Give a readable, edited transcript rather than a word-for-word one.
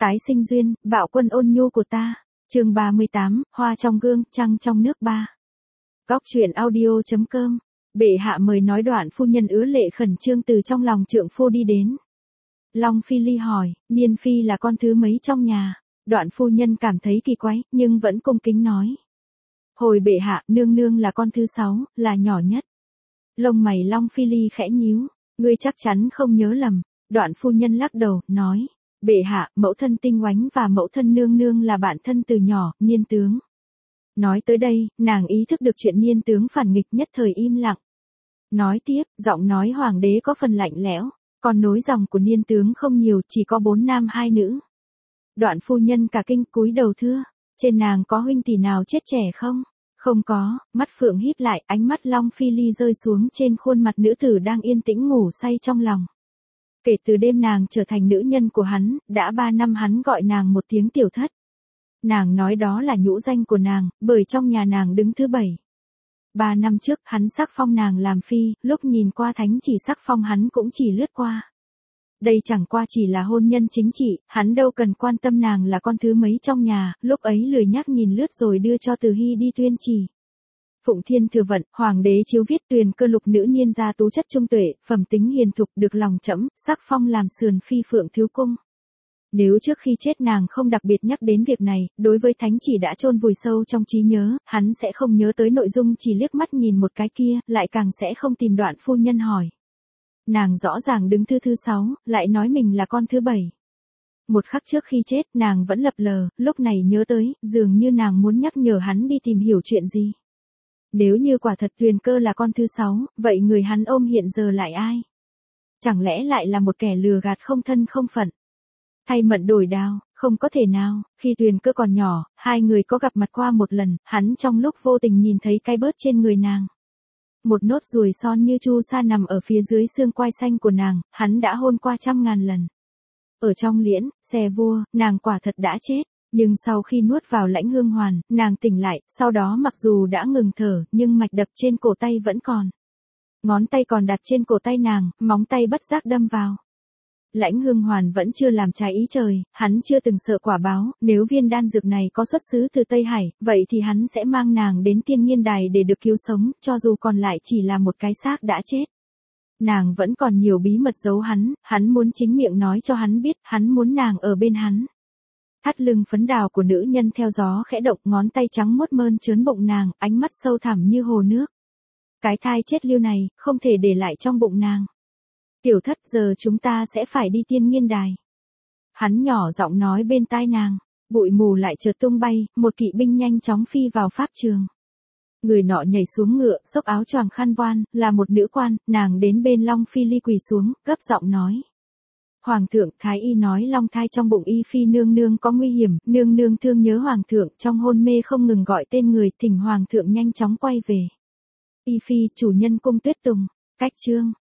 Tái sinh duyên, bạo quân ôn nhu của ta. Chương 38, hoa trong gương, trăng trong nước 3. Góc truyện audio.com. Bệ hạ mời nói. Đoạn phu nhân ứa lệ khẩn trương từ trong lòng trượng phu đi đến. Long Phi Ly hỏi, Niên Phi là con thứ mấy trong nhà? Đoạn phu nhân cảm thấy kỳ quái, nhưng vẫn cung kính nói. Hồi bệ hạ, nương nương là con thứ 6, là nhỏ nhất. Lông mày Long Phi Ly khẽ nhíu, ngươi chắc chắn không nhớ lầm. Đoạn phu nhân lắc đầu, nói. Bệ hạ, mẫu thân Tinh Oánh và mẫu thân nương nương là bạn thân từ nhỏ, Niên tướng. Nói tới đây, nàng ý thức được chuyện Niên tướng phản nghịch, nhất thời im lặng. Nói tiếp, giọng nói hoàng đế có phần lạnh lẽo, còn nối dòng của Niên tướng không nhiều, chỉ có 4 nam 2 nữ. Đoạn phu nhân cả kinh cúi đầu thưa, trên nàng có huynh tỷ nào chết trẻ không? Không có. Mắt phượng híp lại, ánh mắt Long Phi Ly rơi xuống trên khuôn mặt nữ tử đang yên tĩnh ngủ say trong lòng. Kể từ đêm nàng trở thành nữ nhân của hắn, đã 3 năm hắn gọi nàng một tiếng tiểu thất. Nàng nói đó là nhũ danh của nàng, bởi trong nhà nàng đứng thứ 7. 3 năm trước, hắn sắc phong nàng làm phi, lúc nhìn qua thánh chỉ sắc phong hắn cũng chỉ lướt qua. Đây chẳng qua chỉ là hôn nhân chính trị, hắn đâu cần quan tâm nàng là con thứ mấy trong nhà, lúc ấy lười nhắc nhìn lướt rồi đưa cho Từ Hy đi tuyên chỉ. Phụng Thiên Thừa Vận, hoàng đế chiếu viết Tuyền Cơ lục nữ niên gia tú chất trung tuệ, phẩm tính hiền thục, được lòng trẫm sắc phong làm sườn phi Phượng Thiếu Cung. Nếu trước khi chết nàng không đặc biệt nhắc đến việc này, đối với thánh chỉ đã chôn vùi sâu trong trí nhớ, hắn sẽ không nhớ tới nội dung, chỉ liếc mắt nhìn một cái kia, lại càng sẽ không tìm. Đoạn phu nhân hỏi. Nàng rõ ràng đứng thứ 6, lại nói mình là con thứ 7. Một khắc trước khi chết, nàng vẫn lập lờ, lúc này nhớ tới, dường như nàng muốn nhắc nhở hắn đi tìm hiểu chuyện gì. Nếu như quả thật Tuyền Cơ là con thứ 6, vậy người hắn ôm hiện giờ lại ai? Chẳng lẽ lại là một kẻ lừa gạt không thân không phận? Thay mận đổi đao, không có thể nào. Khi Tuyền Cơ còn nhỏ, hai người có gặp mặt qua một lần, hắn trong lúc vô tình nhìn thấy cái bớt trên người nàng. Một nốt ruồi son như chu sa nằm ở phía dưới xương quai xanh của nàng, hắn đã hôn qua 100.000 lần. Ở trong liễn, xe vua, nàng quả thật đã chết. Nhưng sau khi nuốt vào lãnh hương hoàn, nàng tỉnh lại, sau đó mặc dù đã ngừng thở, nhưng mạch đập trên cổ tay vẫn còn. Ngón tay còn đặt trên cổ tay nàng, móng tay bất giác đâm vào. Lãnh hương hoàn vẫn chưa làm trái ý trời, hắn chưa từng sợ quả báo, nếu viên đan dược này có xuất xứ từ Tây Hải, vậy thì hắn sẽ mang nàng đến Tiên Nhiên Đài để được cứu sống, cho dù còn lại chỉ là một cái xác đã chết. Nàng vẫn còn nhiều bí mật giấu hắn muốn chính miệng nói cho hắn biết, hắn muốn nàng ở bên hắn. Thắt lưng phấn đào của nữ nhân theo gió khẽ động, ngón tay trắng mốt mơn trớn bụng nàng, ánh mắt sâu thẳm như hồ nước. Cái thai chết lưu này, không thể để lại trong bụng nàng. Tiểu thất, giờ chúng ta sẽ phải đi Tiên Nhiên Đài. Hắn nhỏ giọng nói bên tai nàng, bụi mù lại chợt tung bay, một kỵ binh nhanh chóng phi vào pháp trường. Người nọ nhảy xuống ngựa, xốc áo choàng khăn voan, là một nữ quan, nàng đến bên Long Phi Ly quỳ xuống, gấp giọng nói. Hoàng thượng, thái y nói long thai trong bụng y phi nương nương có nguy hiểm, nương nương thương nhớ hoàng thượng, trong hôn mê không ngừng gọi tên người, thỉnh hoàng thượng nhanh chóng quay về. Y phi, chủ nhân cung Tuyết Tùng. Cách chương